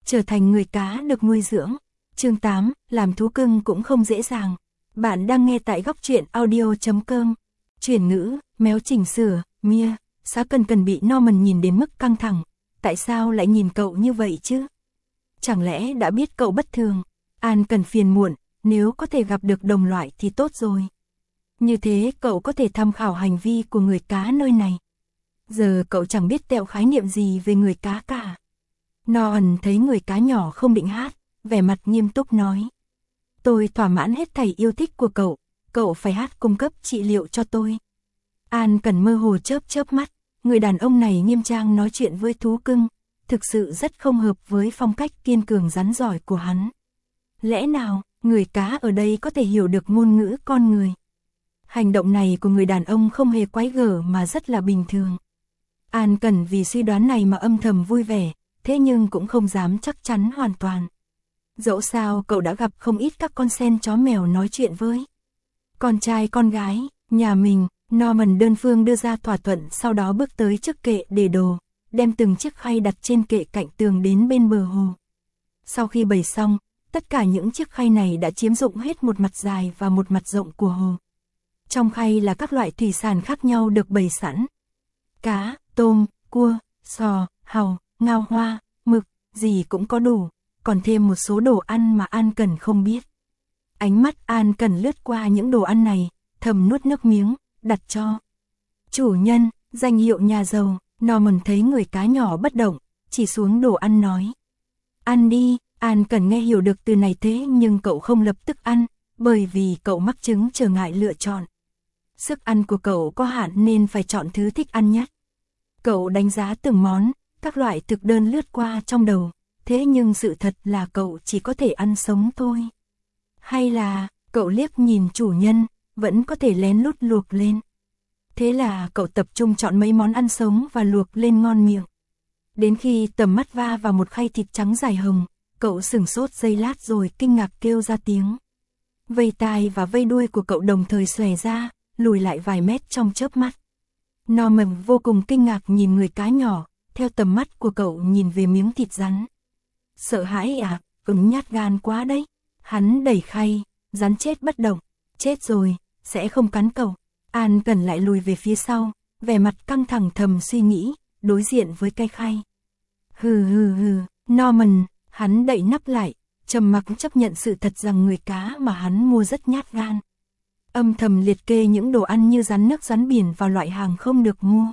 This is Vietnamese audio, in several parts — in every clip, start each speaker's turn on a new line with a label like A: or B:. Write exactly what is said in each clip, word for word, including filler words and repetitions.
A: trở thành người cá được nuôi dưỡng. Chương tám, làm thú cưng cũng không dễ dàng. Bạn đang nghe tại góc truyện audio chấm com. Chuyển ngữ, méo chỉnh sửa, Mia, Xá Cần Cần bị Norman nhìn đến mức căng thẳng. Tại sao lại nhìn cậu như vậy chứ? Chẳng lẽ đã biết cậu bất thường? An Cần phiền muộn, nếu có thể gặp được đồng loại thì tốt rồi. Như thế cậu có thể tham khảo hành vi của người cá nơi này. Giờ cậu chẳng biết tẹo khái niệm gì về người cá cả. Norman thấy người cá nhỏ không định hát, vẻ mặt nghiêm túc nói. Tôi thỏa mãn hết thảy yêu thích của cậu, cậu phải hát cung cấp trị liệu cho tôi. An Cần mơ hồ chớp chớp mắt, người đàn ông này nghiêm trang nói chuyện với thú cưng, thực sự rất không hợp với phong cách kiên cường rắn giỏi của hắn. Lẽ nào, người cá ở đây có thể hiểu được ngôn ngữ con người? Hành động này của người đàn ông không hề quái gở mà rất là bình thường. An Cần vì suy đoán này mà âm thầm vui vẻ, thế nhưng cũng không dám chắc chắn hoàn toàn. Dẫu sao cậu đã gặp không ít các con sen chó mèo nói chuyện với con trai con gái, nhà mình. Norman đơn phương đưa ra thỏa thuận, sau đó bước tới trước kệ để đồ, đem từng chiếc khay đặt trên kệ cạnh tường đến bên bờ hồ. Sau khi bày xong, tất cả những chiếc khay này đã chiếm dụng hết một mặt dài và một mặt rộng của hồ. Trong khay là các loại thủy sản khác nhau được bày sẵn. Cá, tôm, cua, sò, hàu, ngao hoa, mực, gì cũng có đủ, còn thêm một số đồ ăn mà An Cần không biết. Ánh mắt An Cần lướt qua những đồ ăn này, thầm nuốt nước miếng, đặt cho chủ nhân, danh hiệu nhà giàu. Norman thấy người cá nhỏ bất động, chỉ xuống đồ ăn nói. Ăn đi. An Cần nghe hiểu được từ này thế nhưng cậu không lập tức ăn, bởi vì cậu mắc chứng trở ngại lựa chọn. Sức ăn của cậu có hạn nên phải chọn thứ thích ăn nhất. Cậu đánh giá từng món, các loại thực đơn lướt qua trong đầu, thế nhưng sự thật là cậu chỉ có thể ăn sống thôi. Hay là, cậu liếc nhìn chủ nhân, vẫn có thể lén lút luộc lên. Thế là cậu tập trung chọn mấy món ăn sống và luộc lên ngon miệng. Đến khi tầm mắt va vào một khay thịt trắng dài hồng, cậu sửng sốt giây lát rồi kinh ngạc kêu ra tiếng. Vây tai và vây đuôi của cậu đồng thời xòe ra, lùi lại vài mét trong chớp mắt. Norman vô cùng kinh ngạc nhìn người cá nhỏ, theo tầm mắt của cậu nhìn về miếng thịt rắn. Sợ hãi à, ứng nhát gan quá đấy. Hắn đẩy khay, rắn chết bất động. Chết rồi, sẽ không cắn cậu. An Cần lại lùi về phía sau, vẻ mặt căng thẳng thầm suy nghĩ, đối diện với cái khay. Hừ hừ hừ, Norman, hắn đậy nắp lại, trầm mặc chấp nhận sự thật rằng người cá mà hắn mua rất nhát gan. Âm thầm liệt kê những đồ ăn như rắn nước rắn biển vào loại hàng không được mua.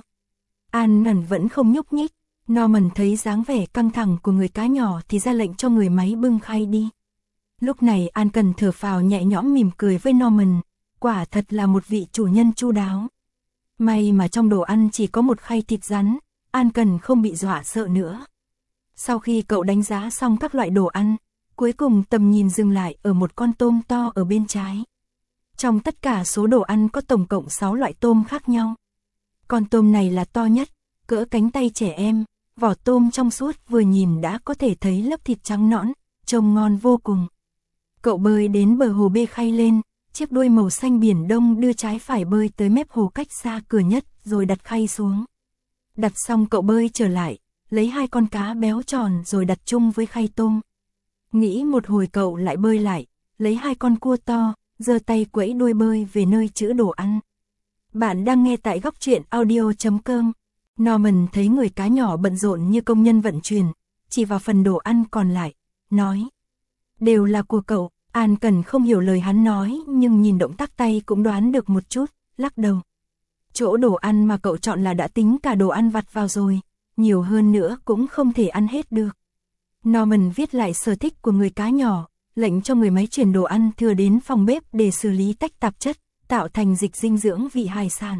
A: An Cần vẫn không nhúc nhích. Norman thấy dáng vẻ căng thẳng của người cá nhỏ thì ra lệnh cho người máy bưng khay đi. Lúc này An Cần thở phào nhẹ nhõm mỉm cười với Norman, quả thật là một vị chủ nhân chu đáo. May mà trong đồ ăn chỉ có một khay thịt rắn, An Cần không bị dọa sợ nữa. Sau khi cậu đánh giá xong các loại đồ ăn, cuối cùng tầm nhìn dừng lại ở một con tôm to ở bên trái. Trong tất cả số đồ ăn có tổng cộng sáu loại tôm khác nhau. Con tôm này là to nhất, cỡ cánh tay trẻ em, vỏ tôm trong suốt vừa nhìn đã có thể thấy lớp thịt trắng nõn, trông ngon vô cùng. Cậu bơi đến bờ hồ bê khay lên, chiếc đuôi màu xanh biển đông đưa trái phải bơi tới mép hồ cách xa cửa nhất rồi đặt khay xuống. Đặt xong cậu bơi trở lại, lấy hai con cá béo tròn rồi đặt chung với khay tôm. Nghĩ một hồi cậu lại bơi lại, lấy hai con cua to, giơ tay quẫy đuôi bơi về nơi trữ đồ ăn. Bạn đang nghe tại góc truyện audio chấm com. Norman thấy người cá nhỏ bận rộn như công nhân vận chuyển, chỉ vào phần đồ ăn còn lại, nói. Đều là của cậu. An Cần không hiểu lời hắn nói nhưng nhìn động tác tay cũng đoán được một chút, lắc đầu. Chỗ đồ ăn mà cậu chọn là đã tính cả đồ ăn vặt vào rồi, nhiều hơn nữa cũng không thể ăn hết được. Norman viết lại sở thích của người cá nhỏ, lệnh cho người máy chuyển đồ ăn thừa đến phòng bếp để xử lý tách tạp chất, tạo thành dịch dinh dưỡng vị hải sản.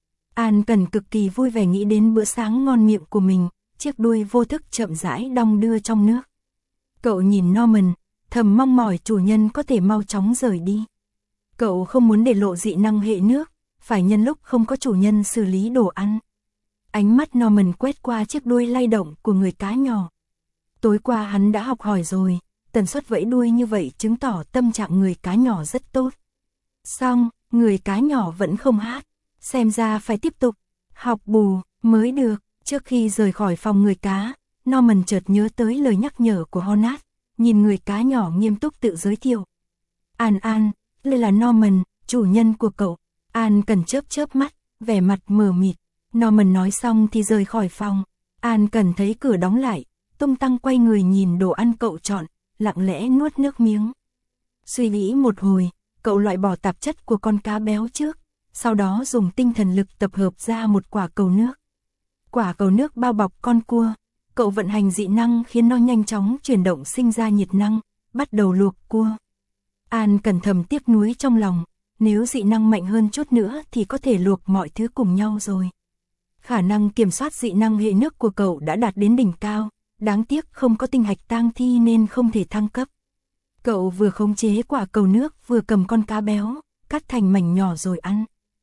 A: An Cần cực kỳ vui vẻ nghĩ đến bữa sáng ngon miệng của mình, chiếc đuôi vô thức chậm rãi đong đưa trong nước. Cậu nhìn Norman, thầm mong mỏi chủ nhân có thể mau chóng rời đi. Cậu không muốn để lộ dị năng hệ nước, phải nhân lúc không có chủ nhân xử lý đồ ăn. Ánh mắt Norman quét qua chiếc đuôi lay động của người cá nhỏ. Tối qua hắn đã học hỏi rồi, tần suất vẫy đuôi như vậy chứng tỏ tâm trạng người cá nhỏ rất tốt. Xong, người cá nhỏ vẫn không hát, xem ra phải tiếp tục học bù mới được. Trước khi rời khỏi phòng người cá, Norman chợt nhớ tới lời nhắc nhở của Honat, nhìn người cá nhỏ nghiêm túc tự giới thiệu. An An, đây là Norman, chủ nhân của cậu. An Cần chớp chớp mắt, vẻ mặt mờ mịt. Norman nói xong thì rời khỏi phòng. An Cần thấy cửa đóng lại, tung tăng quay người nhìn đồ ăn cậu chọn, lặng lẽ nuốt nước miếng. Suy nghĩ một hồi, cậu loại bỏ tạp chất của con cá béo trước, sau đó dùng tinh thần lực tập hợp ra một quả cầu nước. Quả cầu nước bao bọc con cua, cậu vận hành dị năng khiến nó nhanh chóng chuyển động sinh ra nhiệt năng, bắt đầu luộc cua. An Cần thầm tiếc nuối trong lòng, nếu dị năng mạnh hơn chút nữa thì có thể luộc mọi thứ cùng nhau rồi. Khả năng kiểm soát dị năng hệ nước của cậu đã đạt đến đỉnh cao, đáng tiếc không có tinh hạch tang thi nên không thể thăng cấp. Cậu vừa khống chế quả cầu nước vừa cầm con cá béo, cắt thành mảnh nhỏ rồi ăn.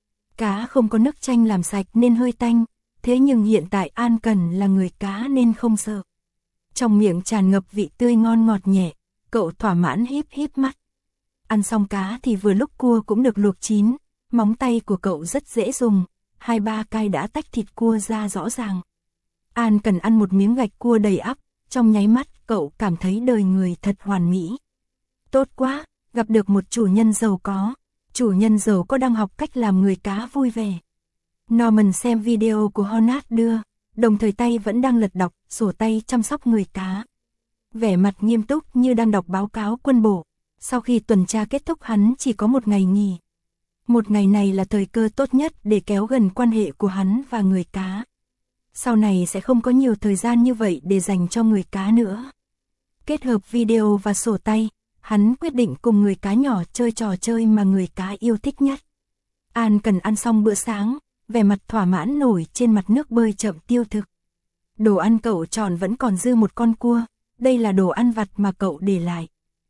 A: Cá không có nước chanh làm sạch nên hơi tanh, thế nhưng hiện tại An Cần là người cá nên không sợ. Trong miệng tràn ngập vị tươi ngon ngọt nhẹ, cậu thỏa mãn híp híp mắt. Ăn xong cá thì vừa lúc cua cũng được luộc chín, móng tay của cậu rất dễ dùng, hai ba cái đã tách thịt cua ra rõ ràng. An Cần ăn một miếng gạch cua đầy ắp, trong nháy mắt cậu cảm thấy đời người thật hoàn mỹ. Tốt quá, gặp được một chủ nhân giàu có, chủ nhân giàu có đang học cách làm người cá vui vẻ. Norman xem video của Honat đưa, đồng thời tay vẫn đang lật đọc sổ tay chăm sóc người cá. Vẻ mặt nghiêm túc như đang đọc báo cáo quân bộ. Sau khi tuần tra kết thúc hắn chỉ có một ngày nghỉ. Một ngày này là thời cơ tốt nhất để kéo gần quan hệ của hắn và người cá. Sau này sẽ không có nhiều thời gian như vậy để dành cho người cá nữa. Kết hợp video và sổ tay, hắn quyết định cùng người cá nhỏ chơi trò chơi mà người cá yêu thích nhất. An Cần ăn xong bữa sáng, vẻ mặt thỏa mãn nổi trên mặt nước bơi chậm tiêu thực. Đồ ăn cậu chọn vẫn còn dư một con cua, đây là đồ ăn vặt mà cậu để lại.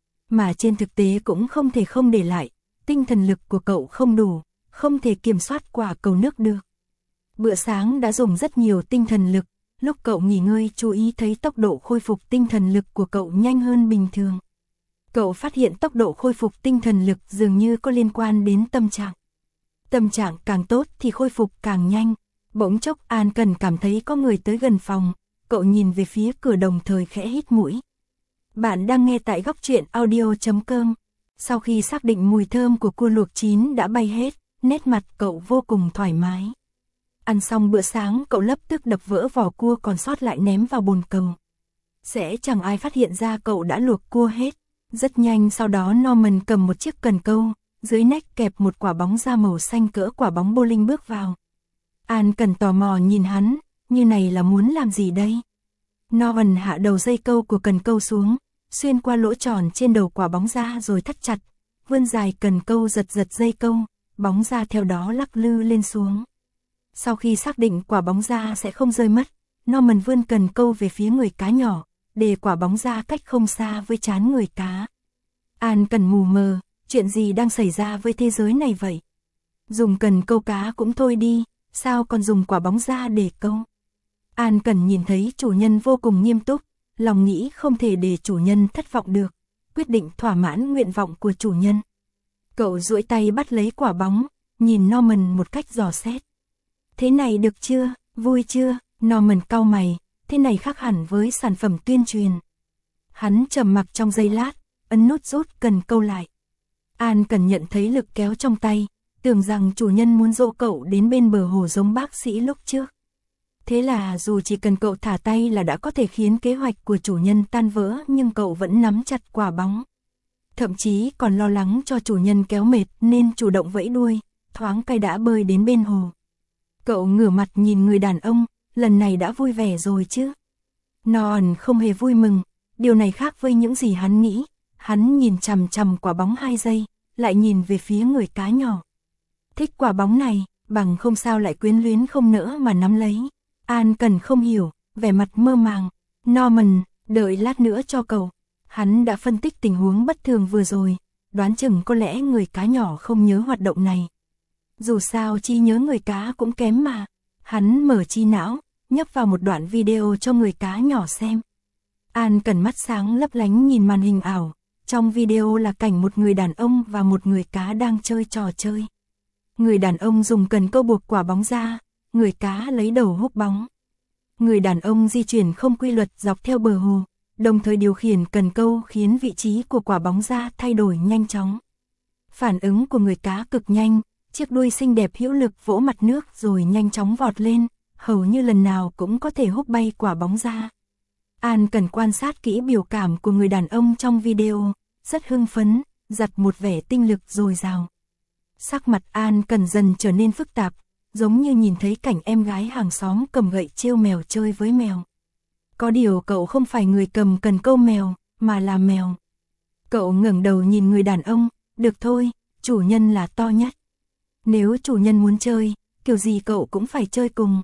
A: Mà trên thực tế cũng không thể không để lại, tinh thần lực của cậu không đủ, không thể kiểm soát quả cầu nước được. Bữa sáng đã dùng rất nhiều tinh thần lực, lúc cậu nghỉ ngơi chú ý thấy tốc độ khôi phục tinh thần lực của cậu nhanh hơn bình thường. Cậu phát hiện tốc độ khôi phục tinh thần lực dường như có liên quan đến tâm trạng. Tâm trạng càng tốt thì khôi phục càng nhanh. Bỗng chốc An Cần cảm thấy có người tới gần phòng, cậu nhìn về phía cửa đồng thời khẽ hít mũi. Bạn đang nghe tại góc truyện audio chấm com. Sau khi xác định mùi thơm của cua luộc chín đã bay hết, nét mặt cậu vô cùng thoải mái. Ăn xong bữa sáng cậu lập tức đập vỡ vỏ cua còn sót lại ném vào bồn cầu. Sẽ chẳng ai phát hiện ra cậu đã luộc cua hết. Rất nhanh sau đó Norman cầm một chiếc cần câu, dưới nách kẹp một quả bóng da màu xanh cỡ quả bóng bowling bước vào. An Cần tò mò nhìn hắn, như này là muốn làm gì đây? Norman hạ đầu dây câu của cần câu xuống, xuyên qua lỗ tròn trên đầu quả bóng da rồi thắt chặt, vươn dài cần câu giật giật dây câu, bóng da theo đó lắc lư lên xuống. Sau khi xác định quả bóng da sẽ không rơi mất, Norman vươn cần câu về phía người cá nhỏ, để quả bóng da cách không xa với trán người cá. An Cần mù mờ, chuyện gì đang xảy ra với thế giới này vậy? Dùng cần câu cá cũng thôi đi, sao còn dùng quả bóng da để câu? An Cần nhìn thấy chủ nhân vô cùng nghiêm túc, lòng nghĩ không thể để chủ nhân thất vọng được, quyết định thỏa mãn nguyện vọng của chủ nhân. Cậu duỗi tay bắt lấy quả bóng, nhìn Norman một cách dò xét. Thế này được chưa, vui chưa? Norman cau mày, thế này khác hẳn với sản phẩm tuyên truyền. Hắn trầm mặc trong giây lát, ấn nút rút cần câu lại. An Cần nhận thấy lực kéo trong tay, tưởng rằng chủ nhân muốn dỗ cậu đến bên bờ hồ giống bác sĩ lúc trước. Thế là dù chỉ cần cậu thả tay là đã có thể khiến kế hoạch của chủ nhân tan vỡ, nhưng cậu vẫn nắm chặt quả bóng. Thậm chí còn lo lắng cho chủ nhân kéo mệt nên chủ động vẫy đuôi, thoáng cái đã bơi đến bên hồ. Cậu ngửa mặt nhìn người đàn ông, lần này đã vui vẻ rồi chứ? Norman không hề vui mừng, điều này khác với những gì hắn nghĩ. Hắn nhìn chằm chằm quả bóng hai giây, lại nhìn về phía người cá nhỏ. Thích quả bóng này, bằng không sao lại quyến luyến không nỡ mà nắm lấy. An Cần không hiểu, vẻ mặt mơ màng. Norman, đợi lát nữa cho cậu. Hắn đã phân tích tình huống bất thường vừa rồi, đoán chừng có lẽ người cá nhỏ không nhớ hoạt động này. Dù sao trí nhớ người cá cũng kém mà. Hắn mở trí não, nhấp vào một đoạn video cho người cá nhỏ xem. An Cần mắt sáng lấp lánh nhìn màn hình ảo. Trong video là cảnh một người đàn ông và một người cá đang chơi trò chơi. Người đàn ông dùng cần câu buộc quả bóng ra, người cá lấy đầu húc bóng. Người đàn ông di chuyển không quy luật dọc theo bờ hồ, đồng thời điều khiển cần câu khiến vị trí của quả bóng ra thay đổi nhanh chóng. Phản ứng của người cá cực nhanh, chiếc đuôi xinh đẹp hữu lực vỗ mặt nước rồi nhanh chóng vọt lên, hầu như lần nào cũng có thể húc bay quả bóng ra. An cần quan sát kỹ biểu cảm của người đàn ông trong video, rất hưng phấn, giặt một vẻ tinh lực dồi dào. Sắc mặt An cần dần trở nên phức tạp, giống như nhìn thấy cảnh em gái hàng xóm cầm gậy trêu mèo chơi với mèo. Có điều cậu không phải người cầm cần câu mèo, mà là mèo. Cậu ngẩng đầu nhìn người đàn ông, được thôi, chủ nhân là to nhất. Nếu chủ nhân muốn chơi, kiểu gì cậu cũng phải chơi cùng.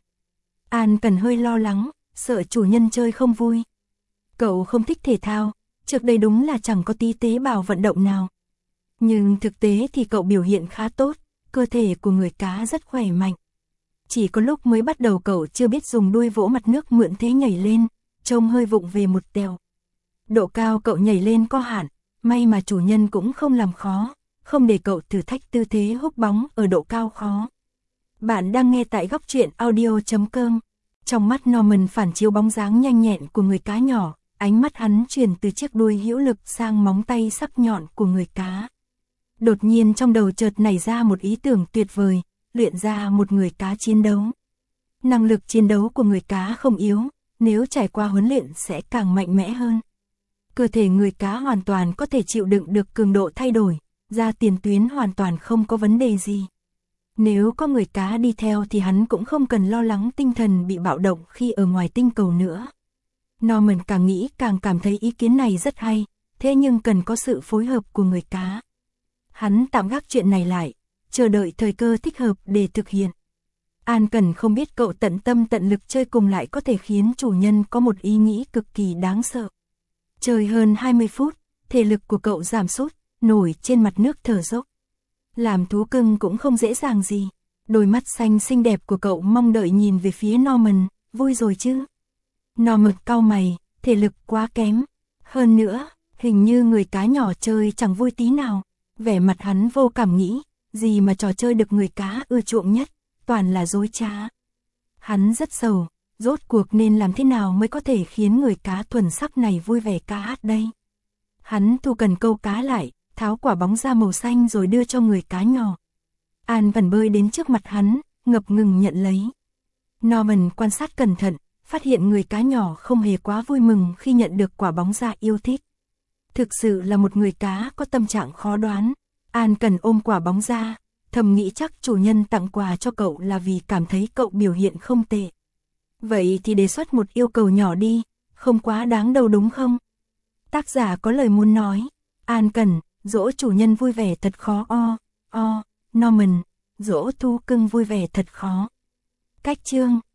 A: An cần hơi lo lắng, sợ chủ nhân chơi không vui. Cậu không thích thể thao, trước đây đúng là chẳng có tí tế bào vận động nào. Nhưng thực tế thì cậu biểu hiện khá tốt, cơ thể của người cá rất khỏe mạnh. Chỉ có lúc mới bắt đầu cậu chưa biết dùng đuôi vỗ mặt nước mượn thế nhảy lên, trông hơi vụng về một tèo. Độ cao cậu nhảy lên có hạn, may mà chủ nhân cũng không làm khó, không để cậu thử thách tư thế húc bóng ở độ cao khó. Bạn đang nghe tại góc truyện audio chấm com. Trong mắt Norman phản chiếu bóng dáng nhanh nhẹn của người cá nhỏ, ánh mắt hắn chuyển từ chiếc đuôi hữu lực sang móng tay sắc nhọn của người cá. Đột nhiên trong đầu chợt nảy ra một ý tưởng tuyệt vời, luyện ra một người cá chiến đấu. Năng lực chiến đấu của người cá không yếu, nếu trải qua huấn luyện sẽ càng mạnh mẽ hơn. Cơ thể người cá hoàn toàn có thể chịu đựng được cường độ thay đổi, ra tiền tuyến hoàn toàn không có vấn đề gì. Nếu có người cá đi theo thì hắn cũng không cần lo lắng tinh thần bị bạo động khi ở ngoài tinh cầu nữa. Norman càng nghĩ càng cảm thấy ý kiến này rất hay, thế nhưng cần có sự phối hợp của người cá. Hắn tạm gác chuyện này lại, chờ đợi thời cơ thích hợp để thực hiện. An Cần không biết cậu tận tâm tận lực chơi cùng lại có thể khiến chủ nhân có một ý nghĩ cực kỳ đáng sợ. Chơi hơn hai mươi phút, thể lực của cậu giảm sút, nổi trên mặt nước thở dốc. Làm thú cưng cũng không dễ dàng gì. Đôi mắt xanh xinh đẹp của cậu mong đợi nhìn về phía Norman, vui rồi chứ? Norman cau mày, thể lực quá kém. Hơn nữa, hình như người cá nhỏ chơi chẳng vui tí nào. Vẻ mặt hắn vô cảm nghĩ, gì mà trò chơi được người cá ưa chuộng nhất, toàn là dối trá. Hắn rất sầu, rốt cuộc nên làm thế nào mới có thể khiến người cá thuần sắc này vui vẻ ca hát đây. Hắn thu cần câu cá lại, tháo quả bóng ra màu xanh rồi đưa cho người cá nhỏ. An Vân bơi đến trước mặt hắn, ngập ngừng nhận lấy. Norman quan sát cẩn thận, phát hiện người cá nhỏ không hề quá vui mừng khi nhận được quả bóng ra yêu thích. Thực sự là một người cá có tâm trạng khó đoán. An Cần ôm quả bóng ra, thầm nghĩ chắc chủ nhân tặng quà cho cậu là vì cảm thấy cậu biểu hiện không tệ. Vậy thì đề xuất một yêu cầu nhỏ đi, không quá đáng đâu đúng không? Tác giả có lời muốn nói. An Cần, dỗ chủ nhân vui vẻ thật khó o, o, Norman, dỗ thú cưng vui vẻ thật khó. Cách chương